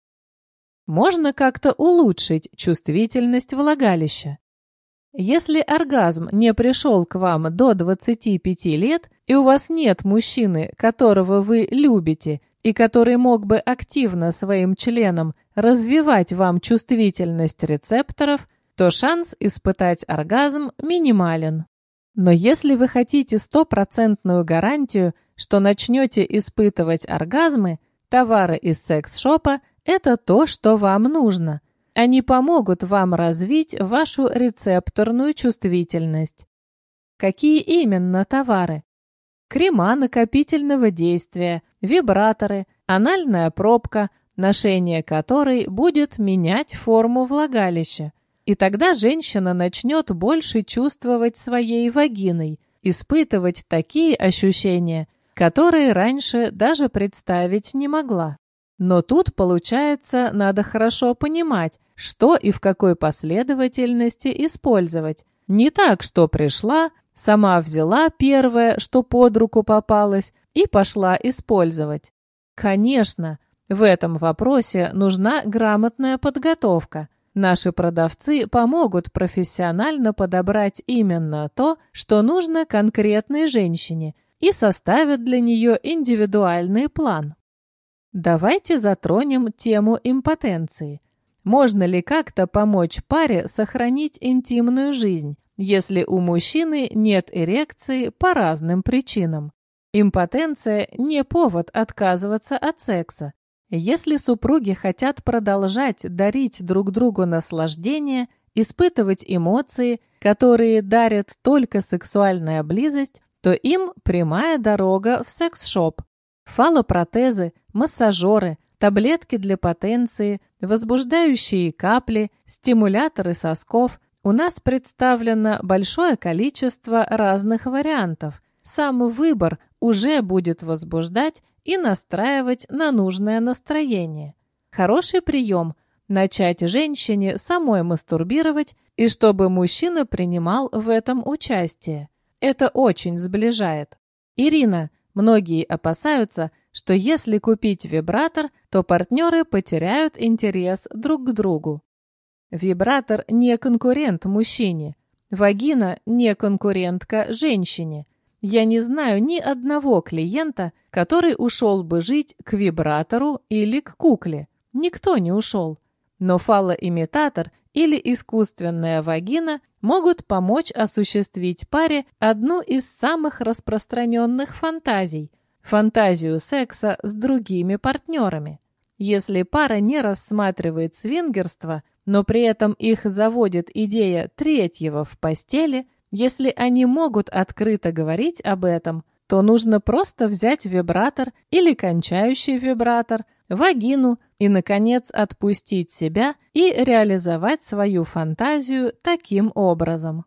Можно как-то улучшить чувствительность влагалища. Если оргазм не пришел к вам до двадцати пяти лет, и у вас нет мужчины, которого вы любите, и который мог бы активно своим членом развивать вам чувствительность рецепторов, то шанс испытать оргазм минимален. Но если вы хотите стопроцентную гарантию, что начнете испытывать оргазмы, товары из секс-шопа – это то, что вам нужно. Они помогут вам развить вашу рецепторную чувствительность. Какие именно товары? Крема накопительного действия, вибраторы, анальная пробка, ношение которой будет менять форму влагалища. И тогда женщина начнет больше чувствовать своей вагиной, испытывать такие ощущения, которые раньше даже представить не могла. Но тут, получается, надо хорошо понимать, что и в какой последовательности использовать. Не так, что пришла, сама взяла первое, что под руку попалось, и пошла использовать. Конечно, в этом вопросе нужна грамотная подготовка. Наши продавцы помогут профессионально подобрать именно то, что нужно конкретной женщине, и составят для нее индивидуальный план. Давайте затронем тему импотенции. Можно ли как-то помочь паре сохранить интимную жизнь, если у мужчины нет эрекции по разным причинам? Импотенция не повод отказываться от секса. Если супруги хотят продолжать дарить друг другу наслаждение, испытывать эмоции, которые дарят только сексуальная близость, то им прямая дорога в секс-шоп. Фаллопротезы, массажеры, таблетки для потенции, возбуждающие капли, стимуляторы сосков. У нас представлено большое количество разных вариантов. Сам выбор уже будет возбуждать и настраивать на нужное настроение. Хороший прием – начать женщине самой мастурбировать, и чтобы мужчина принимал в этом участие. Это очень сближает. Ирина, многие опасаются, что если купить вибратор, то партнеры потеряют интерес друг к другу. Вибратор не конкурент мужчине, вагина не конкурентка женщине. Я не знаю ни одного клиента, который ушел бы жить к вибратору или к кукле. Никто не ушел. Но фалоимитатор или искусственная вагина могут помочь осуществить паре одну из самых распространенных фантазий – фантазию секса с другими партнерами. Если пара не рассматривает свингерство, но при этом их заводит идея третьего в постели, если они могут открыто говорить об этом, то нужно просто взять вибратор или кончающий вибратор, вагину и, наконец, отпустить себя и реализовать свою фантазию таким образом.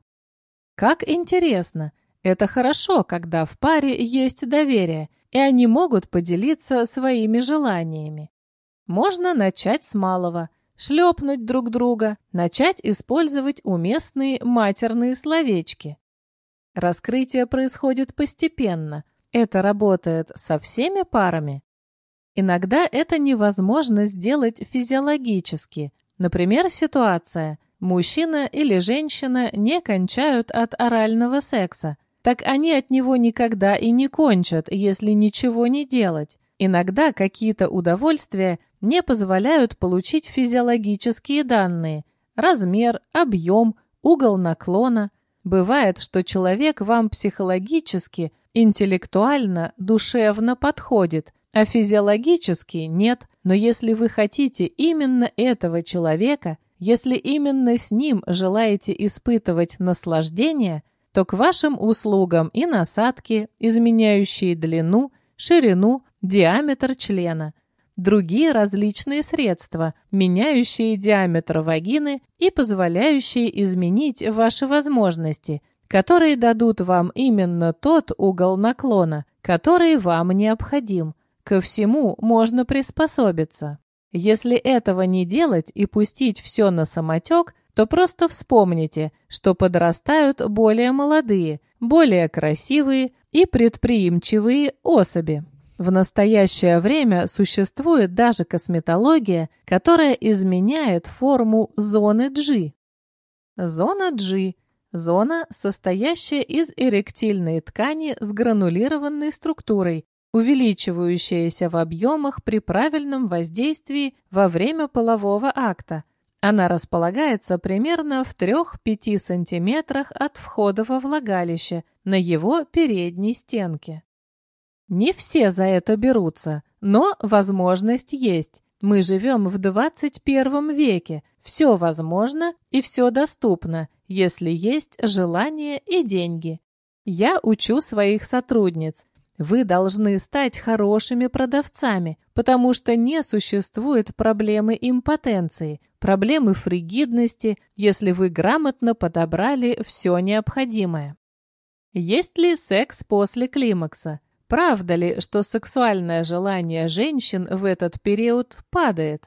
Как интересно! Это хорошо, когда в паре есть доверие, и они могут поделиться своими желаниями. Можно начать с малого, шлепнуть друг друга, начать использовать уместные матерные словечки. Раскрытие происходит постепенно. Это работает со всеми парами. Иногда это невозможно сделать физиологически. Например, ситуация: мужчина или женщина не кончают от орального секса. Так они от него никогда и не кончат, если ничего не делать. Иногда какие-то удовольствия не позволяют получить физиологические данные – размер, объем, угол наклона. Бывает, что человек вам психологически, интеллектуально, душевно подходит, а физиологически нет. Но если вы хотите именно этого человека, если именно с ним желаете испытывать наслаждение, то к вашим услугам и насадки, изменяющие длину, ширину, диаметр члена. Другие различные средства, меняющие диаметр вагины и позволяющие изменить ваши возможности, которые дадут вам именно тот угол наклона, который вам необходим. Ко всему можно приспособиться. Если этого не делать и пустить все на самотек, то просто вспомните, что подрастают более молодые, более красивые и предприимчивые особи. В настоящее время существует даже косметология, которая изменяет форму зоны G. Зона G – зона, состоящая из эректильной ткани с гранулированной структурой, увеличивающаяся в объемах при правильном воздействии во время полового акта. Она располагается примерно в трёх-пяти сантиметрах от входа во влагалище на его передней стенке. Не все за это берутся, но возможность есть. Мы живем в двадцать первом веке, все возможно и все доступно, если есть желание и деньги. Я учу своих сотрудниц. Вы должны стать хорошими продавцами, потому что не существует проблемы импотенции, проблемы фригидности, если вы грамотно подобрали все необходимое. Есть ли секс после климакса? Правда ли, что сексуальное желание женщин в этот период падает?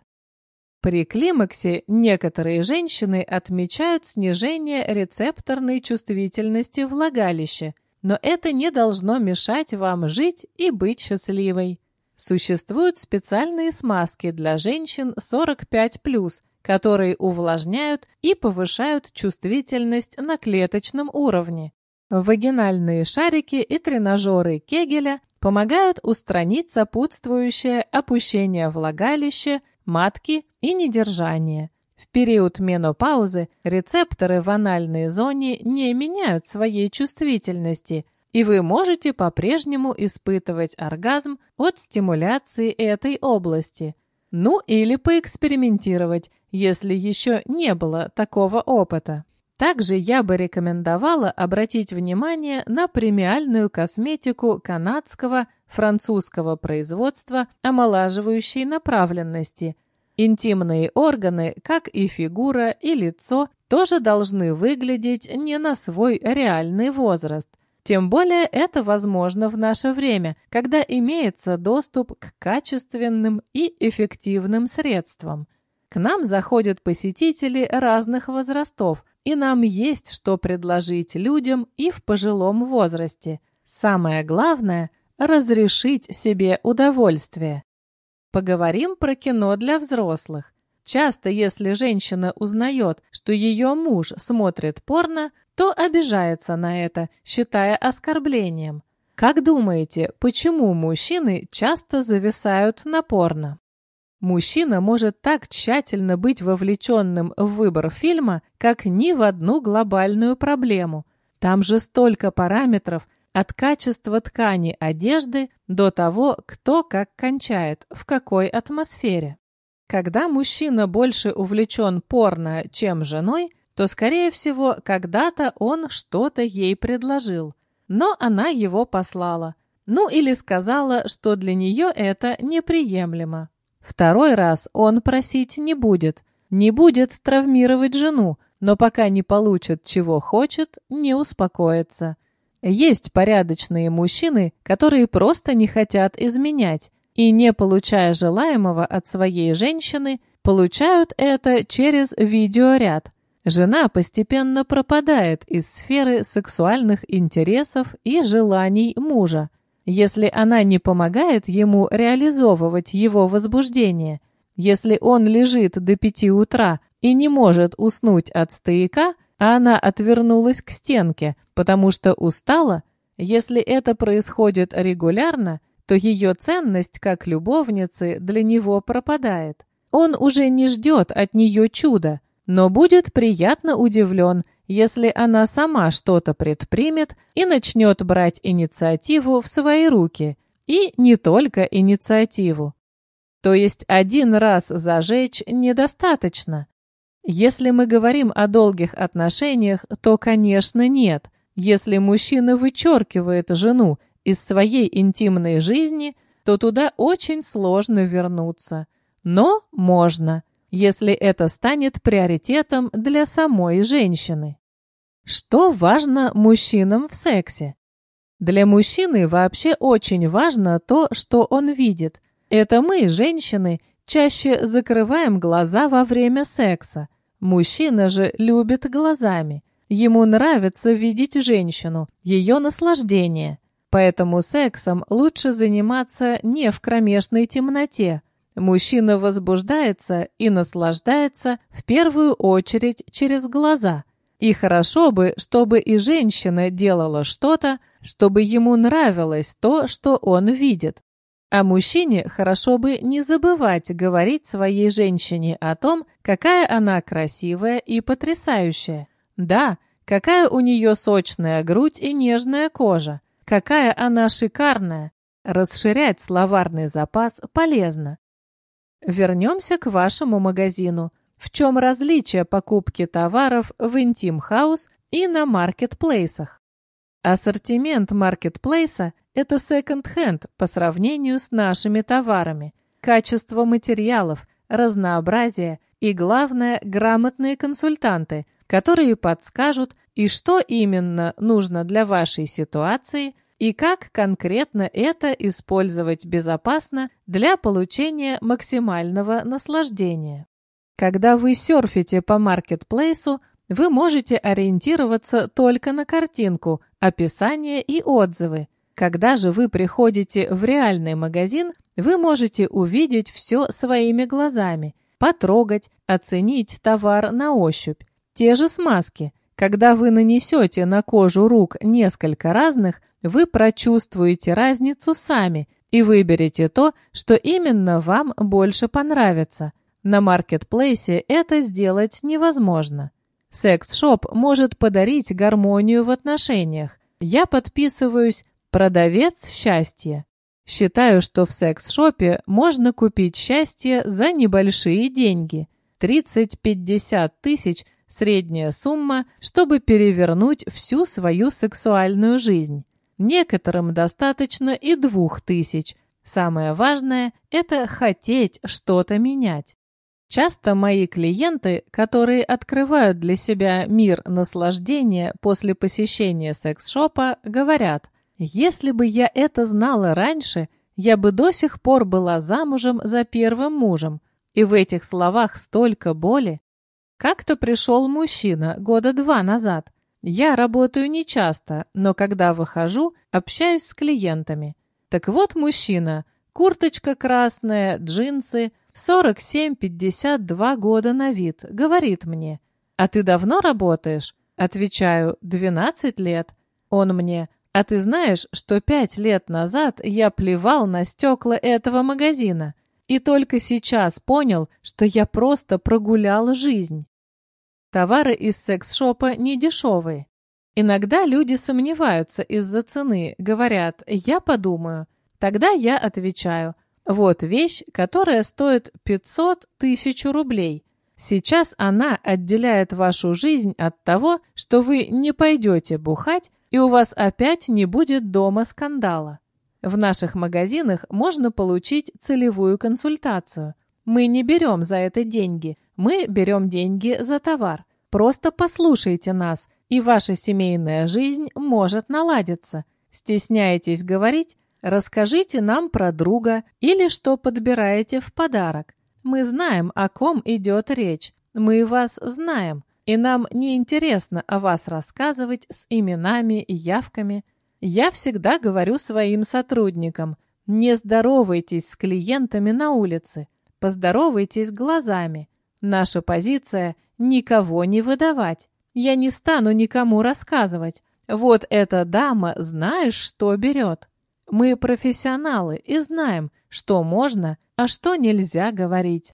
При климаксе некоторые женщины отмечают снижение рецепторной чувствительности влагалища, но это не должно мешать вам жить и быть счастливой. Существуют специальные смазки для женщин сорок пять плюс, которые увлажняют и повышают чувствительность на клеточном уровне. Вагинальные шарики и тренажеры Кегеля помогают устранить сопутствующее опущение влагалища, матки и недержание. В период менопаузы рецепторы в анальной зоне не меняют своей чувствительности, и вы можете по-прежнему испытывать оргазм от стимуляции этой области. Ну или поэкспериментировать, если еще не было такого опыта. Также я бы рекомендовала обратить внимание на премиальную косметику канадского, французского производства омолаживающей направленности. Интимные органы, как и фигура и лицо, тоже должны выглядеть не на свой реальный возраст. Тем более это возможно в наше время, когда имеется доступ к качественным и эффективным средствам. К нам заходят посетители разных возрастов, и нам есть что предложить людям и в пожилом возрасте. Самое главное – разрешить себе удовольствие. Поговорим про кино для взрослых. Часто, если женщина узнает, что ее муж смотрит порно, то обижается на это, считая оскорблением. Как думаете, почему мужчины часто зависают на порно? Мужчина может так тщательно быть вовлеченным в выбор фильма, как ни в одну глобальную проблему. Там же столько параметров, от качества ткани одежды до того, кто как кончает, в какой атмосфере. Когда мужчина больше увлечен порно, чем женой, то, скорее всего, когда-то он что-то ей предложил, но она его послала. Ну или сказала, что для нее это неприемлемо. Второй раз он просить не будет, не будет травмировать жену, но пока не получит, чего хочет, не успокоится. Есть порядочные мужчины, которые просто не хотят изменять, и, не получая желаемого от своей женщины, получают это через видеоряд. Жена постепенно пропадает из сферы сексуальных интересов и желаний мужа. Если она не помогает ему реализовывать его возбуждение, если он лежит до пяти утра и не может уснуть от стояка, а она отвернулась к стенке, потому что устала, если это происходит регулярно, то ее ценность как любовницы для него пропадает. Он уже не ждет от нее чуда, но будет приятно удивлен, если она сама что-то предпримет и начнет брать инициативу в свои руки, и не только инициативу. То есть один раз зажечь недостаточно. Если мы говорим о долгих отношениях, то, конечно, нет. Если мужчина вычеркивает жену из своей интимной жизни, то туда очень сложно вернуться. Но можно, если это станет приоритетом для самой женщины. Что важно мужчинам в сексе? Для мужчины вообще очень важно то, что он видит. Это мы, женщины, чаще закрываем глаза во время секса. Мужчина же любит глазами. Ему нравится видеть женщину, ее наслаждение. Поэтому сексом лучше заниматься не в кромешной темноте. Мужчина возбуждается и наслаждается в первую очередь через глаза. И хорошо бы, чтобы и женщина делала что-то, чтобы ему нравилось то, что он видит. А мужчине хорошо бы не забывать говорить своей женщине о том, какая она красивая и потрясающая. Да, какая у нее сочная грудь и нежная кожа, какая она шикарная. Расширять словарный запас полезно. Вернемся к вашему магазину. В чем различие покупки товаров в Intim House и на маркетплейсах? Ассортимент маркетплейса – это секонд-хенд по сравнению с нашими товарами. Качество материалов, разнообразие и, главное, грамотные консультанты, которые подскажут, и что именно нужно для вашей ситуации, и как конкретно это использовать безопасно для получения максимального наслаждения. Когда вы серфите по маркетплейсу, вы можете ориентироваться только на картинку, описание и отзывы. Когда же вы приходите в реальный магазин, вы можете увидеть все своими глазами, потрогать, оценить товар на ощупь. Те же смазки. Когда вы нанесете на кожу рук несколько разных, вы прочувствуете разницу сами и выберете то, что именно вам больше понравится. На маркетплейсе это сделать невозможно. Секс-шоп может подарить гармонию в отношениях. Я подписываюсь «Продавец счастья». Считаю, что в секс-шопе можно купить счастье за небольшие деньги. тридцать-пятьдесят тысяч – средняя сумма, чтобы перевернуть всю свою сексуальную жизнь. Некоторым достаточно и двух тысяч. Самое важное – это хотеть что-то менять. Часто мои клиенты, которые открывают для себя мир наслаждения после посещения секс-шопа, говорят: «Если бы я это знала раньше, я бы до сих пор была замужем за первым мужем». И в этих словах столько боли. Как-то пришел мужчина года два назад. Я работаю нечасто, но когда выхожу, общаюсь с клиентами. Так вот мужчина, курточка красная, джинсы, сорок семь пятьдесят два года на вид, говорит мне: «А ты давно работаешь?» Отвечаю: «двенадцать лет». Он мне: «А ты знаешь, что пять лет назад я плевал на стекла этого магазина и только сейчас понял, что я просто прогулял жизнь». Товары из секс-шопа не дешевые. Иногда люди сомневаются из-за цены, говорят: «Я подумаю». Тогда я отвечаю: вот вещь, которая стоит пятьсот тысяч рублей. Сейчас она отделяет вашу жизнь от того, что вы не пойдете бухать, и у вас опять не будет дома скандала. В наших магазинах можно получить целевую консультацию. Мы не берем за это деньги, мы берем деньги за товар. Просто послушайте нас, и ваша семейная жизнь может наладиться. Стесняетесь говорить? Расскажите нам про друга или что подбираете в подарок. Мы знаем, о ком идет речь. Мы вас знаем, и нам не интересно о вас рассказывать с именами и явками. Я всегда говорю своим сотрудникам: не здоровайтесь с клиентами на улице, поздоровайтесь глазами. Наша позиция – никого не выдавать. Я не стану никому рассказывать: вот эта дама, знаешь, что берет. Мы профессионалы и знаем, что можно, а что нельзя говорить.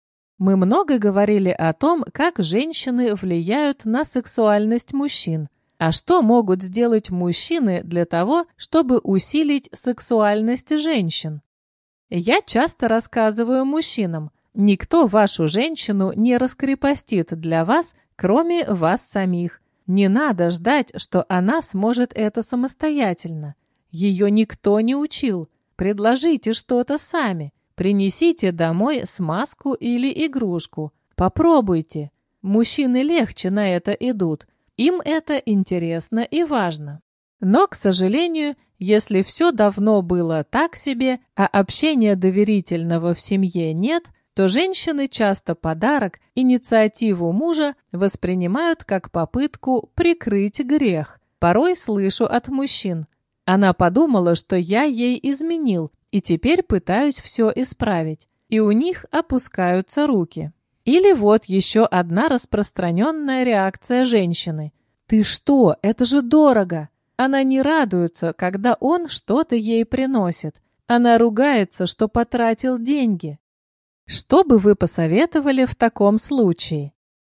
Мы много говорили о том, как женщины влияют на сексуальность мужчин. А что могут сделать мужчины для того, чтобы усилить сексуальность женщин? Я часто рассказываю мужчинам, никто вашу женщину не раскрепостит для вас, кроме вас самих. Не надо ждать, что она сможет это самостоятельно. Ее никто не учил. Предложите что-то сами. Принесите домой смазку или игрушку. Попробуйте. Мужчины легче на это идут. Им это интересно и важно. Но, к сожалению, если все давно было так себе, а общения доверительного в семье нет, то женщины часто подарок, инициативу мужа воспринимают как попытку прикрыть грех. Порой слышу от мужчин: «Она подумала, что я ей изменил, и теперь пытаюсь все исправить». И у них опускаются руки. Или вот еще одна распространенная реакция женщины: «Ты что? Это же дорого!» Она не радуется, когда он что-то ей приносит. Она ругается, что потратил деньги. Что бы вы посоветовали в таком случае?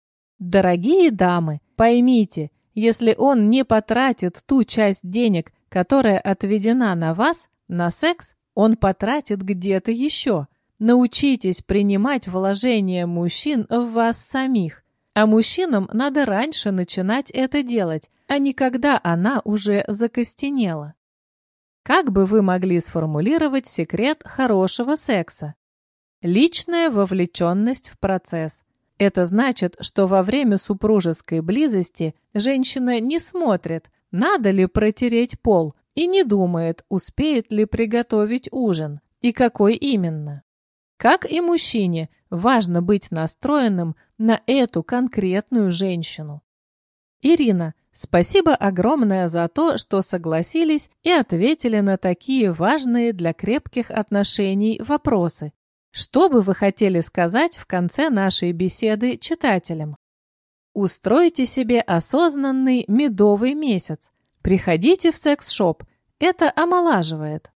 Дорогие дамы, поймите, если он не потратит ту часть денег, которая отведена на вас, на секс, он потратит где-то еще. Научитесь принимать вложения мужчин в вас самих. А мужчинам надо раньше начинать это делать, а не когда она уже закостенела. Как бы вы могли сформулировать секрет хорошего секса? Личная вовлеченность в процесс. Это значит, что во время супружеской близости женщина не смотрит, надо ли протереть пол, и не думает, успеет ли приготовить ужин, и какой именно. Как и мужчине, важно быть настроенным на эту конкретную женщину. Ирина, спасибо огромное за то, что согласились и ответили на такие важные для крепких отношений вопросы. Что бы вы хотели сказать в конце нашей беседы читателям? Устройте себе осознанный медовый месяц. Приходите в секс-шоп. Это омолаживает.